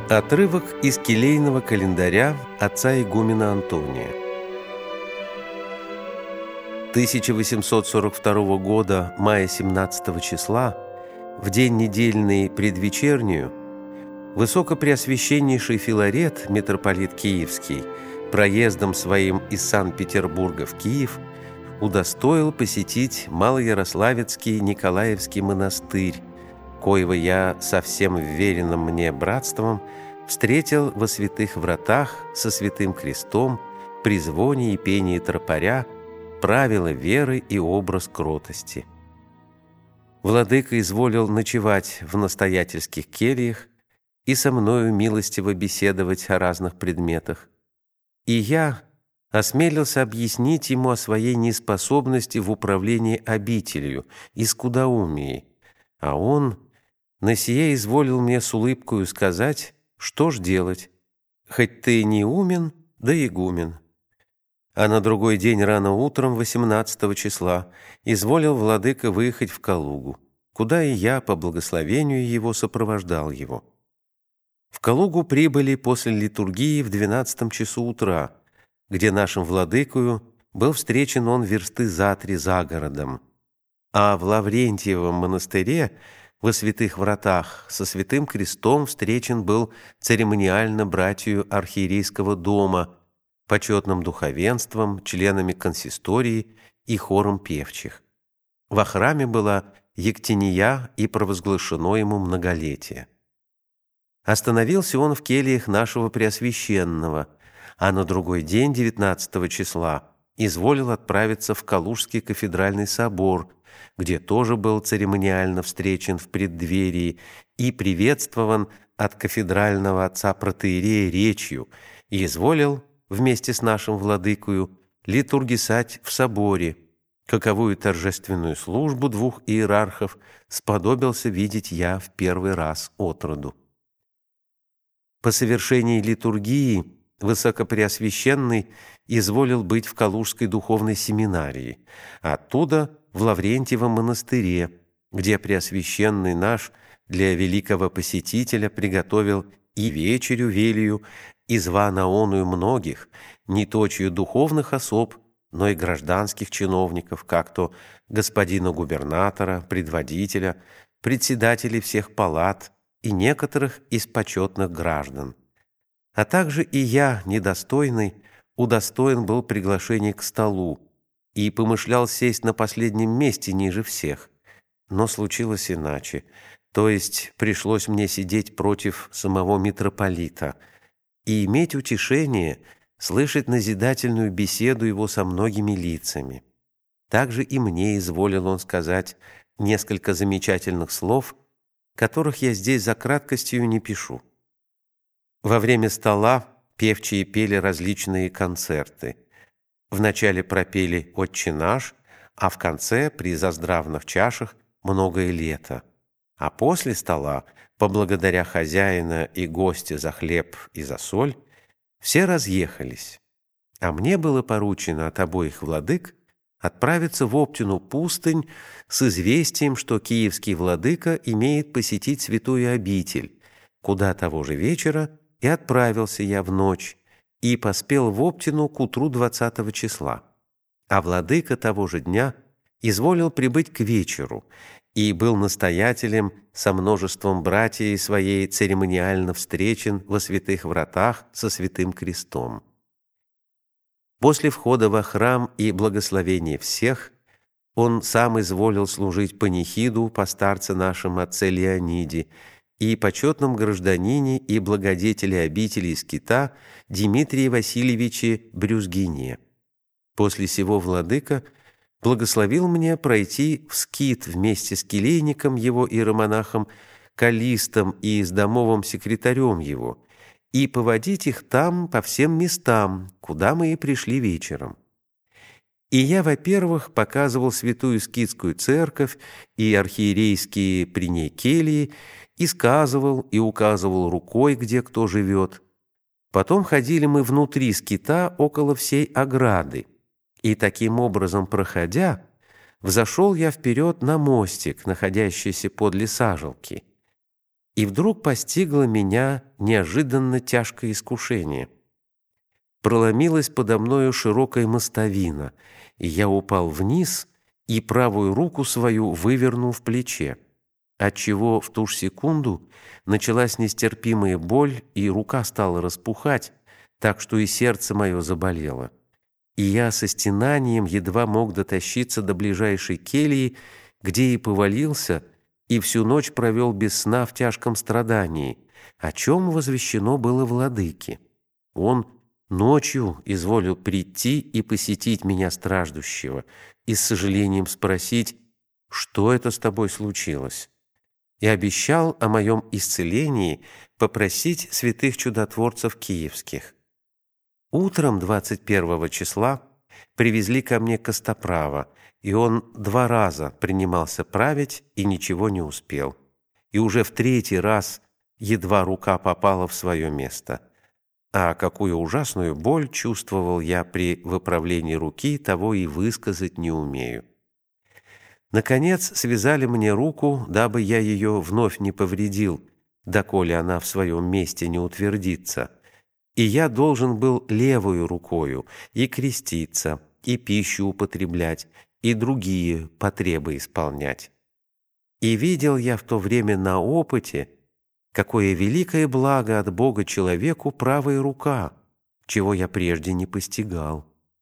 Отрывок из келейного календаря отца игумена Антония. 1842 года, мая 17 числа, в день недельный предвечернюю, высокопреосвященнейший Филарет, митрополит Киевский, проездом своим из Санкт-Петербурга в Киев удостоил посетить Малоярославецкий Николаевский монастырь, коего я со всем вверенным мне братством встретил во святых вратах со святым крестом, при звоне и пении тропаря, правила веры и образ кротости. Владыка изволил ночевать в настоятельских кельях и со мною милостиво беседовать о разных предметах. И я осмелился объяснить ему о своей неспособности в управлении обителью и скудоумии, а он на сие изволил мне с улыбкою сказать, что ж делать, хоть ты не умен, да игумен. А на другой день рано утром, 18 числа, изволил владыка выехать в Калугу, куда и я, по благословению его, сопровождал его. В Калугу прибыли после литургии в 12 часу утра, где нашим владыкою был встречен он версты за 3 за городом. А в Лаврентьевом монастыре во святых вратах со святым крестом встречен был церемониально братью архиерейского дома, почетным духовенством, членами консистории и хором певчих. Во храме была ектения и провозглашено ему многолетие. Остановился он в кельях нашего Преосвященного, а на другой день, 19 числа, изволил отправиться в Калужский кафедральный собор, где тоже был церемониально встречен в преддверии и приветствован от кафедрального отца протоиерея речью и изволил вместе с нашим владыкою литургисать в соборе, каковую торжественную службу 2 иерархов сподобился видеть я в первый раз отроду. По совершении литургии Высокопреосвященный изволил быть в Калужской духовной семинарии, оттуда в Лаврентьевом монастыре, где Преосвященный наш для великого посетителя приготовил и вечерю велию, и зва на оную многих, не точью духовных особ, но и гражданских чиновников, как то господина губернатора, предводителя, председателей всех палат и некоторых из почетных граждан. А также и я, недостойный, удостоен был приглашения к столу и помышлял сесть на последнем месте ниже всех. Но случилось иначе, то есть пришлось мне сидеть против самого митрополита и иметь утешение слышать назидательную беседу его со многими лицами. Также и мне изволил он сказать несколько замечательных слов, которых я здесь за краткостью не пишу. Во время стола певчие пели различные концерты. Вначале пропели «Отче наш», а в конце, при заздравных чашах, «Многое лето». А после стола, поблагодаря хозяина и гостя за хлеб и за соль, все разъехались. А мне было поручено от обоих владык отправиться в Оптину пустынь с известием, что киевский владыка имеет посетить святую обитель, куда того же вечера и отправился я в ночь, и поспел в Оптину к утру 20 числа. А владыка того же дня изволил прибыть к вечеру и был настоятелем со множеством братьев своей церемониально встречен во святых вратах со святым крестом. После входа во храм и благословения всех он сам изволил служить панихиду по старце нашем отце Леониде и почетном гражданине и благодетеле обители скита Дмитрии Васильевиче Брюзгине. После сего владыка благословил мне пройти в скит вместе с келейником его иеромонахом Калистом и с домовым секретарем его и поводить их там по всем местам, куда мы и пришли вечером. И я, во-первых, показывал святую скитскую церковь и архиерейские при ней кельи, и сказывал, и указывал рукой, где кто живет. Потом ходили мы внутри скита около всей ограды, и таким образом, проходя, взошел я вперед на мостик, находящийся подле сажалки. И вдруг постигло меня неожиданно тяжкое искушение. Проломилась подо мною широкая мостовина, и я упал вниз и правую руку свою вывернул в плече, отчего в ту же секунду началась нестерпимая боль, и рука стала распухать, так что и сердце мое заболело. И я со стенанием едва мог дотащиться до ближайшей кельи, где и повалился, и всю ночь провел без сна в тяжком страдании, о чем возвещено было владыке. Он ночью изволил прийти и посетить меня страждущего, и с сожалением спросить, что это с тобой случилось, и обещал о моем исцелении попросить святых чудотворцев киевских. Утром 21 числа привезли ко мне Костоправа, и он 2 раза принимался править и ничего не успел. И уже в 3-й раз едва рука попала в свое место. А какую ужасную боль чувствовал я при выправлении руки, того и высказать не умею. Наконец связали мне руку, дабы я ее вновь не повредил, доколе она в своем месте не утвердится. И я должен был левою рукою и креститься, и пищу употреблять, и другие потребы исполнять. И видел я в то время на опыте, какое великое благо от Бога человеку правая рука, чего я прежде не постигал.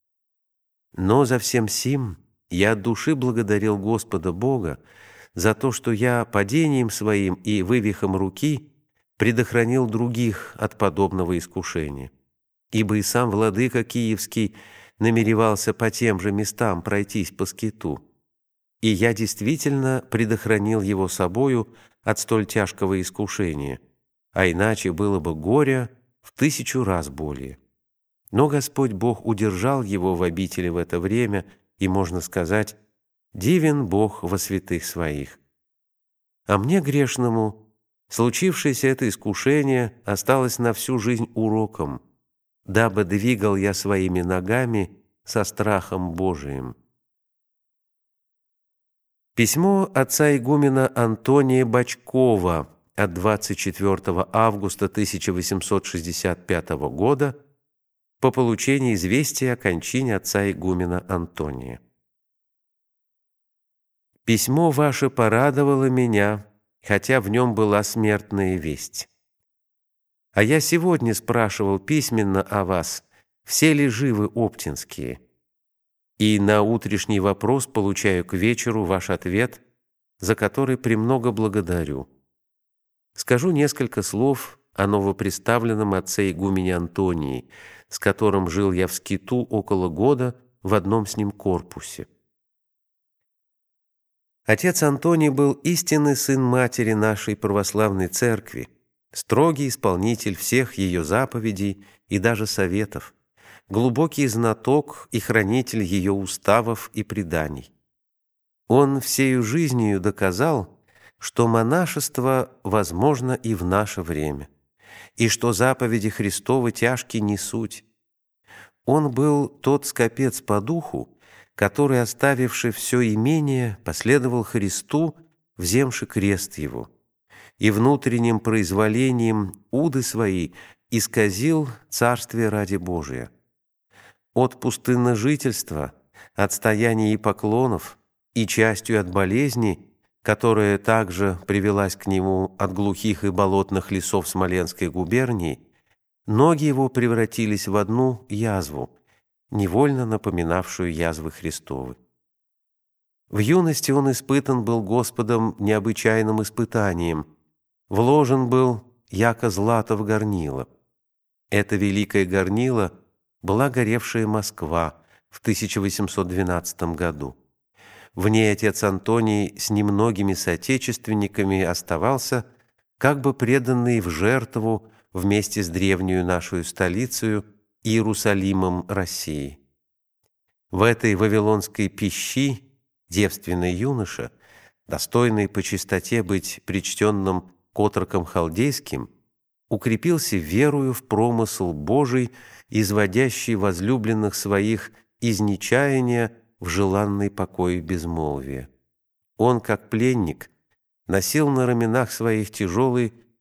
Но за всем сим я от души благодарил Господа Бога за то, что я падением своим и вывихом руки предохранил других от подобного искушения. Ибо и сам владыка Киевский намеревался по тем же местам пройтись по скиту. И я действительно предохранил его собою от столь тяжкого искушения, а иначе было бы горя в 1000 раз более. Но Господь Бог удержал его в обители в это время, и, можно сказать, дивен Бог во святых своих. А мне, грешному, случившееся это искушение осталось на всю жизнь уроком, дабы двигал я своими ногами со страхом Божиим. Письмо отца игумена Антония Бачкова от 24 августа 1865 года по получении известия о кончине отца игумена Антония. «Письмо ваше порадовало меня, хотя в нем была смертная весть. А я сегодня спрашивал письменно о вас, все ли живы оптинские, и на утрешний вопрос получаю к вечеру ваш ответ, за который премного благодарю. Скажу несколько слов о новоприставленном отце игумене Антонии, с которым жил я в скиту около года в одном с ним корпусе. Отец Антоний был истинный сын матери нашей православной церкви, строгий исполнитель всех ее заповедей и даже советов, глубокий знаток и хранитель ее уставов и преданий. Он всею жизнью доказал, что монашество возможно и в наше время, и что заповеди Христовы тяжки не суть. Он был тот скопец по духу, который, оставивший все имение, последовал Христу, вземши крест его, и внутренним произволением уды свои исказил царствие ради Божия. От пустынножительства, от стояния и поклонов, и частью от болезни, которая также привелась к нему от глухих и болотных лесов Смоленской губернии, ноги его превратились в одну язву, невольно напоминавшую язвы Христовы. В юности он испытан был Господом необычайным испытанием, вложен был, яко злато в горнило. Это великое горнило была горевшая Москва в 1812 году. В ней отец Антоний с немногими соотечественниками оставался, как бы преданный в жертву вместе с древнюю нашу столицею Иерусалимом России. В этой вавилонской пищи девственный юноша, достойный по чистоте быть причтенным к отрокам халдейским, укрепился верою в промысл Божий, изводящий возлюбленных своих из нечаяния в желанный покой безмолвия. Он, как пленник, носил на раменах своих тяжелый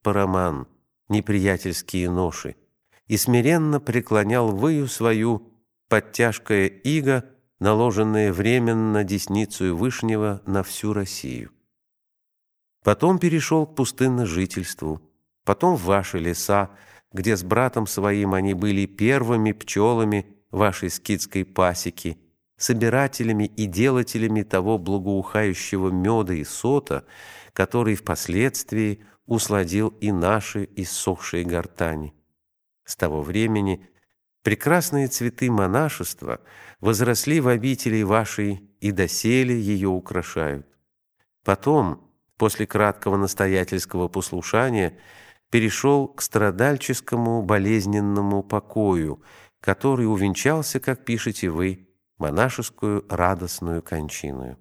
параман, неприятельские ноши, и смиренно преклонял выю свою под тяжкое иго, наложенное временно десницею Вышнего на всю Россию. Потом перешел к пустынножительству, потом в ваши леса, где с братом своим они были первыми пчелами вашей скитской пасеки, собирателями и делателями того благоухающего меда и сота, который впоследствии усладил и наши иссохшие гортани. С того времени прекрасные цветы монашества возросли в обители вашей и доселе ее украшают. Потом, после краткого настоятельского послушания, перешел к страдальческому болезненному покою, который увенчался, как пишете вы, монашескую радостную кончиною.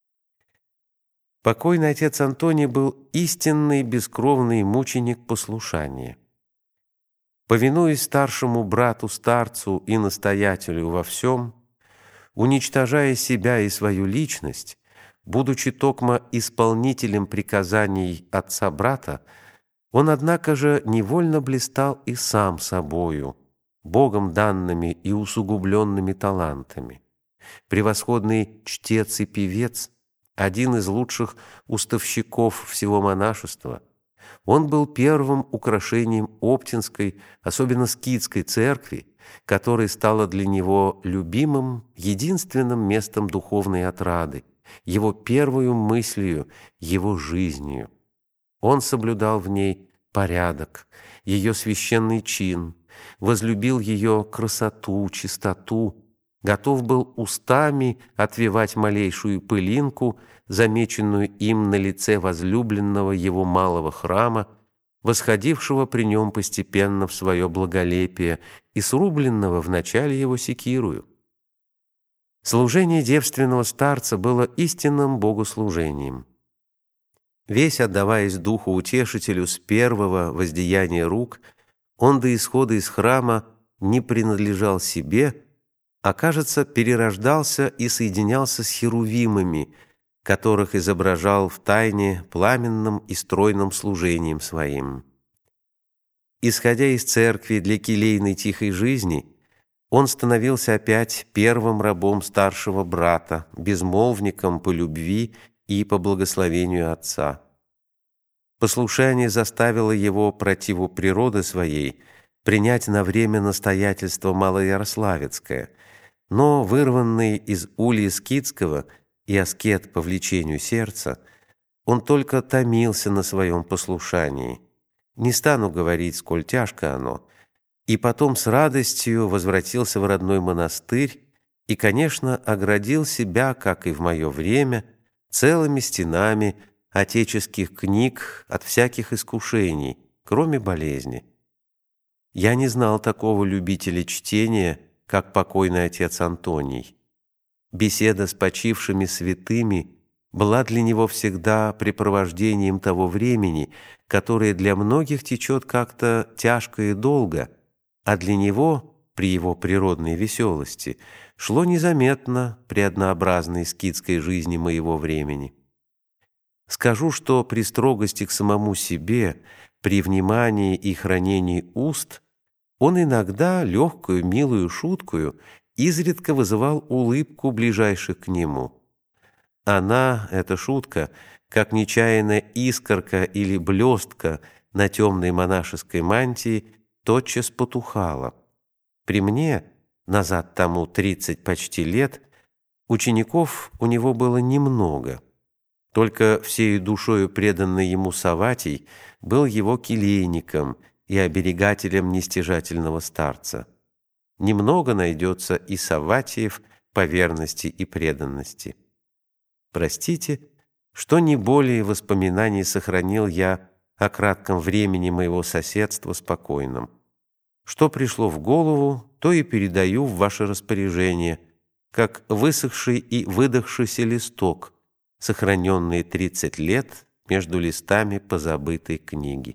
Покойный отец Антоний был истинный бескровный мученик послушания. Повинуясь старшему брату-старцу и настоятелю во всем, уничтожая себя и свою личность, будучи токмо исполнителем приказаний отца-брата, он, однако же, невольно блистал и сам собою, Богом данными и усугубленными талантами. Превосходный чтец и певец, один из лучших уставщиков всего монашества, он был первым украшением Оптинской, особенно скитской церкви, которая стала для него любимым, единственным местом духовной отрады, его первую мыслью, его жизнью. Он соблюдал в ней порядок, ее священный чин, возлюбил ее красоту, чистоту, готов был устами отвевать малейшую пылинку, замеченную им на лице возлюбленного его малого храма, восходившего при нем постепенно в свое благолепие и срубленного в начале его секирую. Служение девственного старца было истинным богослужением. Весь отдаваясь Духу Утешителю с первого воздеяния рук, он до исхода из храма не принадлежал себе, а, кажется, перерождался и соединялся с херувимами, которых изображал в тайне пламенным и стройным служением своим. Исходя из церкви для келейной тихой жизни, он становился опять первым рабом старшего брата, безмолвником по любви и по благословению отца. Послушание заставило его противу природы своей принять на время настоятельство Малоярославецкое, но вырванный из улья скитского и аскет по влечению сердца, он только томился на своем послушании. Не стану говорить, сколь тяжко оно, и потом с радостью возвратился в родной монастырь и, конечно, оградил себя, как и в мое время, целыми стенами отеческих книг от всяких искушений, кроме болезни. Я не знал такого любителя чтения, как покойный отец Антоний. Беседа с почившими святыми была для него всегда препровождением того времени, которое для многих течет как-то тяжко и долго, а для него, при его природной веселости, шло незаметно при однообразной скитской жизни моего времени. Скажу, что при строгости к самому себе, при внимании и хранении уст, он иногда легкую, милую шуткую изредка вызывал улыбку ближайших к нему. Она, эта шутка, как нечаянная искорка или блестка на темной монашеской мантии, тотчас потухала. При мне, назад тому 30 почти лет, учеников у него было немного. Только всею душою преданный ему Савватий был его келейником и оберегателем нестяжательного старца. Немного найдется и Савватиев по верности и преданности. Простите, что не более воспоминаний сохранил я о кратком времени моего соседства с покойным. Что пришло в голову, то и передаю в ваше распоряжение, как высохший и выдохшийся листок, сохраненный 30 лет между листами позабытой книги.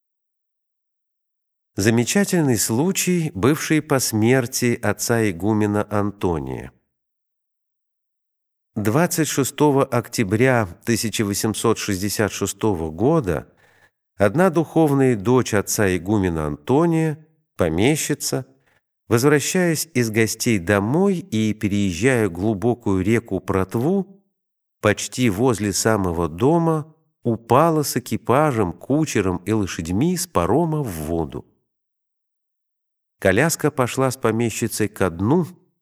Замечательный случай, бывший по смерти отца игумена Антония. 26 октября 1866 года Одна духовная дочь отца игумена Антония, помещица, возвращаясь из гостей домой и переезжая глубокую реку Протву, почти возле самого дома упала с экипажем, кучером и лошадьми с парома в воду. Коляска пошла с помещицей ко дну,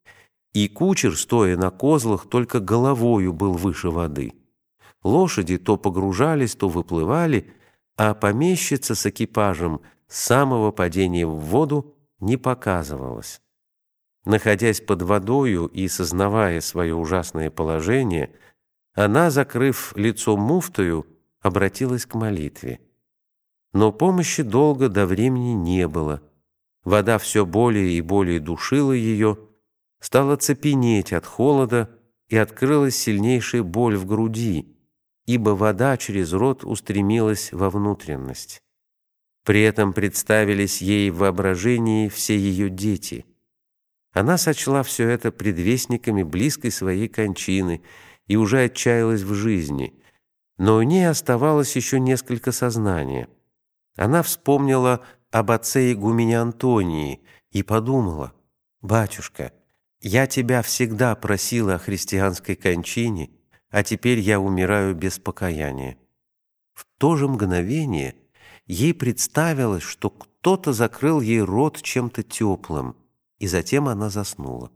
и кучер, стоя на козлах, только головою был выше воды. Лошади то погружались, то выплывали, а помещица с экипажем с самого падения в воду не показывалась. Находясь под водою и сознавая свое ужасное положение, она, закрыв лицо муфтою, обратилась к молитве. Но помощи долго до времени не было. Вода все более и более душила ее, стала цепенеть от холода, и открылась сильнейшая боль в груди, ибо вода через рот устремилась во внутренность. При этом представились ей в воображении все ее дети. Она сочла все это предвестниками близкой своей кончины и уже отчаялась в жизни, но у ней оставалось еще несколько сознания. Она вспомнила об отце игумене Антонии и подумала: «Батюшка, я тебя всегда просила о христианской кончине, а теперь я умираю без покаяния». В то же мгновение ей представилось, что кто-то закрыл ей рот чем-то теплым, и затем она заснула.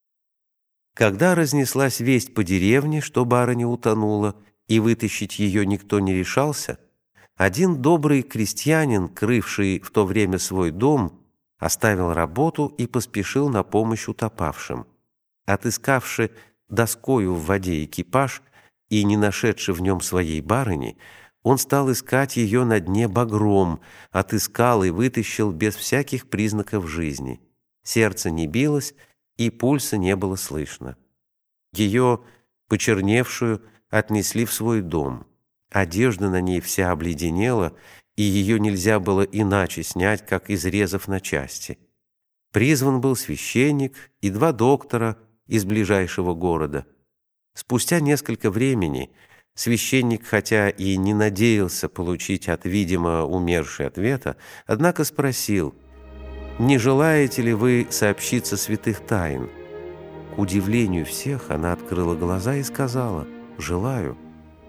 Когда разнеслась весть по деревне, что барыня утонула, и вытащить ее никто не решался, один добрый крестьянин, крывший в то время свой дом, оставил работу и поспешил на помощь утопавшим. Отыскавши доскою в воде экипаж и не нашедши в нем своей барыни, он стал искать ее на дне багром, отыскал и вытащил без всяких признаков жизни. Сердце не билось, и пульса не было слышно. Ее, почерневшую, отнесли в свой дом. Одежда на ней вся обледенела, и ее нельзя было иначе снять, как изрезав на части. Призван был священник и 2 доктора из ближайшего города. Спустя несколько времени священник, хотя и не надеялся получить от видимо умершей ответа, однако спросил: «Не желаете ли вы сообщиться святых тайн?» К удивлению всех она открыла глаза и сказала: «Желаю».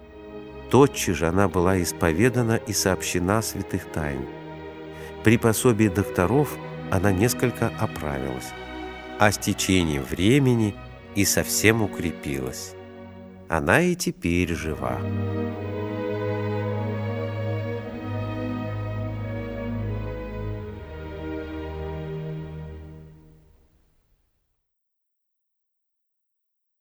Тотчас же она была исповедана и сообщена святых тайн. При пособии докторов она несколько оправилась, а с течением времени и совсем укрепилась. Она и теперь жива.